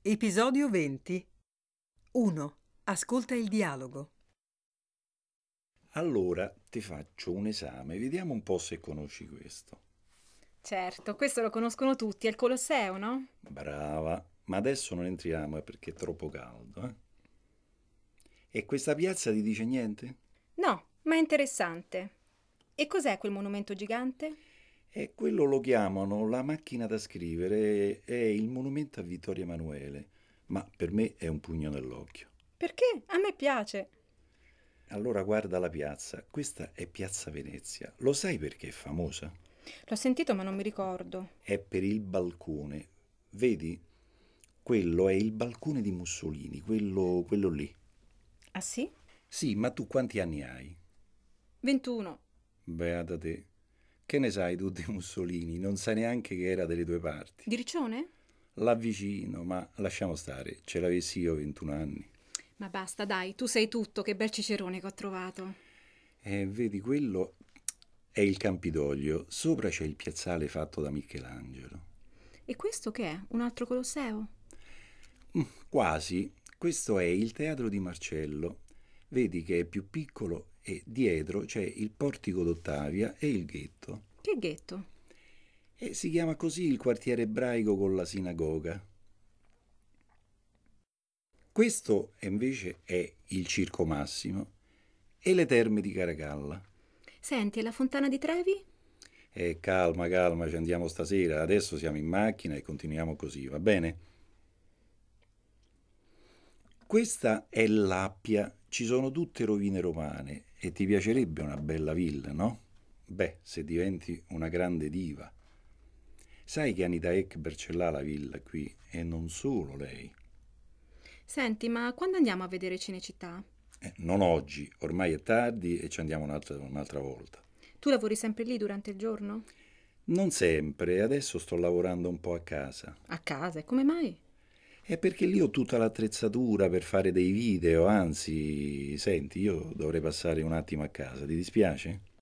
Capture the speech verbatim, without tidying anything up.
Episodio venti. uno. Ascolta il dialogo. Allora ti faccio un esame, vediamo un po' se conosci questo. Certo, questo lo conoscono tutti, è il Colosseo, no? Brava, ma adesso non entriamo eh, perché è troppo caldo. Eh? E questa piazza ti dice niente? No, ma è interessante. E cos'è quel monumento gigante? E quello lo chiamano la macchina da scrivere, è il monumento a Vittorio Emanuele, ma per me è un pugno nell'occhio. Perché? A me piace. Allora guarda la piazza, questa è Piazza Venezia. Lo sai perché è famosa? L'ho sentito ma non mi ricordo. È per il balcone. Vedi? Quello è il balcone di Mussolini, quello, quello lì. Ah sì? Sì, ma tu quanti anni hai? ventuno. Beata te. Che ne sai tu di Mussolini? Non sai neanche che era delle tue parti. Di Riccione? L'avvicino, ma lasciamo stare. Ce l'avessi io ventuno anni. Ma basta, dai, tu sei tutto, che bel cicerone che ho trovato. E vedi, quello è il Campidoglio. Sopra c'è il piazzale fatto da Michelangelo. E questo che è? Un altro Colosseo? Mm, Quasi. Questo è il teatro di Marcello. Vedi che è più piccolo e dietro c'è il portico d'Ottavia e il ghetto. Che ghetto? E si chiama così il quartiere ebraico con la sinagoga. Questo invece è il Circo Massimo e le terme di Caracalla. Senti, e la fontana di Trevi? E calma, calma, ci andiamo stasera. Adesso siamo in macchina e continuiamo così, va bene? Questa è l'Appia, ci sono tutte rovine romane e ti piacerebbe una bella villa, no? Beh, se diventi una grande diva. Sai che Anita Ekberg ce l'ha la villa qui e non solo lei. Senti, ma quando andiamo a vedere Cinecittà? Eh, non oggi, ormai è tardi e ci andiamo un'altra, un'altra volta. Tu lavori sempre lì durante il giorno? Non sempre, adesso sto lavorando un po' a casa. A casa, e come mai? È perché lì ho tutta l'attrezzatura per fare dei video, anzi, senti, io dovrei passare un attimo a casa, ti dispiace?